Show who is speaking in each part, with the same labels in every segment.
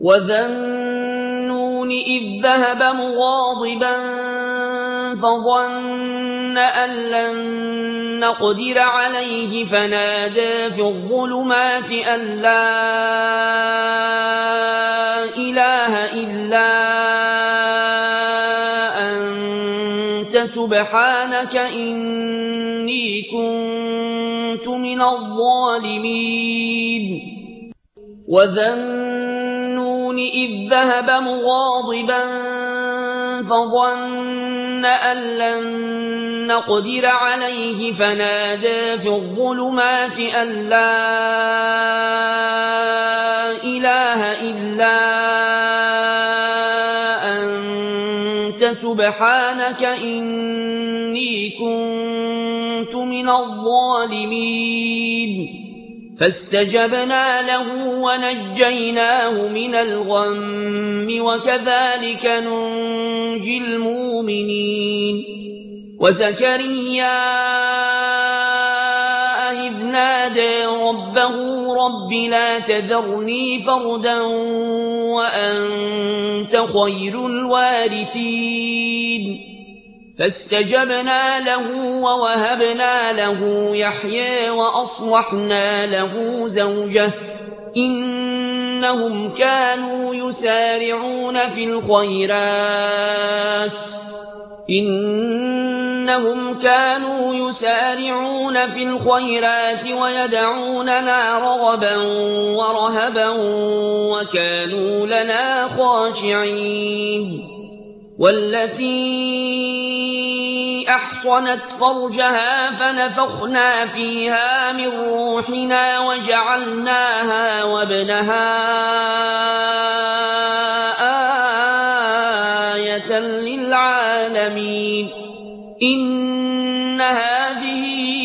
Speaker 1: وذا النون إذ ذهب مغاضبا فظن أن لن نقدر عليه فنادى في الظلمات أن لا إله إلا أنت سبحانك إني كنت من الظالمين وذا النون إذ ذهب مغاضبا فظن أن لن نقدر عليه فنادى في الظلمات أن لا إله إلا أنت سبحانك إني كنت من الظالمين فاستجبنا له ونجيناه من الغم وكذلك ننجي المؤمنين وزكريا إذ نادى ربه رب لا تذرني فردا وأنت خير الوارثين فاستجبنا له ووهبنا له يحيى وأصلحنا له زوجه إنهم كانوا يسارعون في الخيرات ويدعوننا رغبا ورهبا وكانوا لنا خاشعين والتي أحصنت فرجها فنفخنا فيها من روحنا وجعلناها وابنها آية للعالمين إن هذه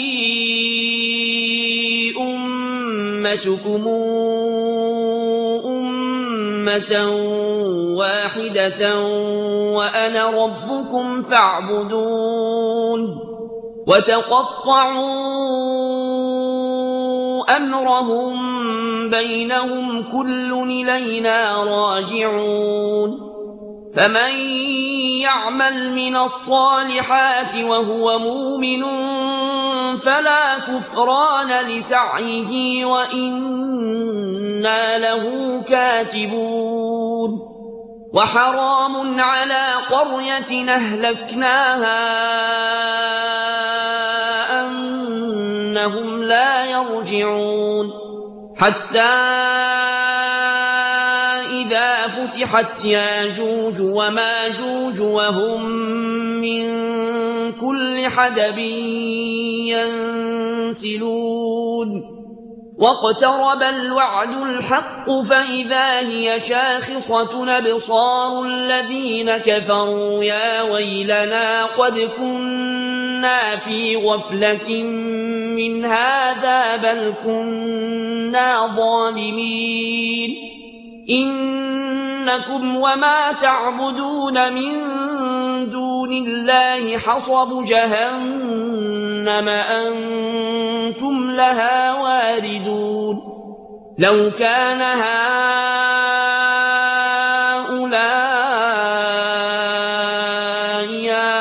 Speaker 1: أمتكم أمة واحدة وأنا ربكم فاعبدون وتقطعوا أمرهم بينهم كل إلينا راجعون فمن يعمل من الصالحات وهو مؤمن فلا كفران لسعيه وإنا له كاتبون وحرام على قرية أهلكناها أنهم لا يرجعون حتى إذا فتحت ياجوج وماجوج وهم من كل حدب ينسلون واقترب الوعد الحق فإذا هي شاخصة أبصار الذين كفروا يا ويلنا قد كنا في غفلة من هذا بل كنا ظالمين إنكم وما تعبدون من دون الله حصب جهنم أنتم لها واردون لو كان هؤلاء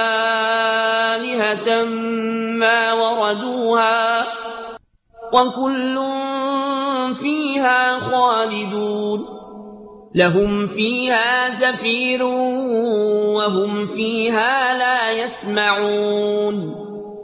Speaker 1: آلهة ما وردوها وكل فيها خالدون لهم فيها زفير وهم فيها لا يسمعون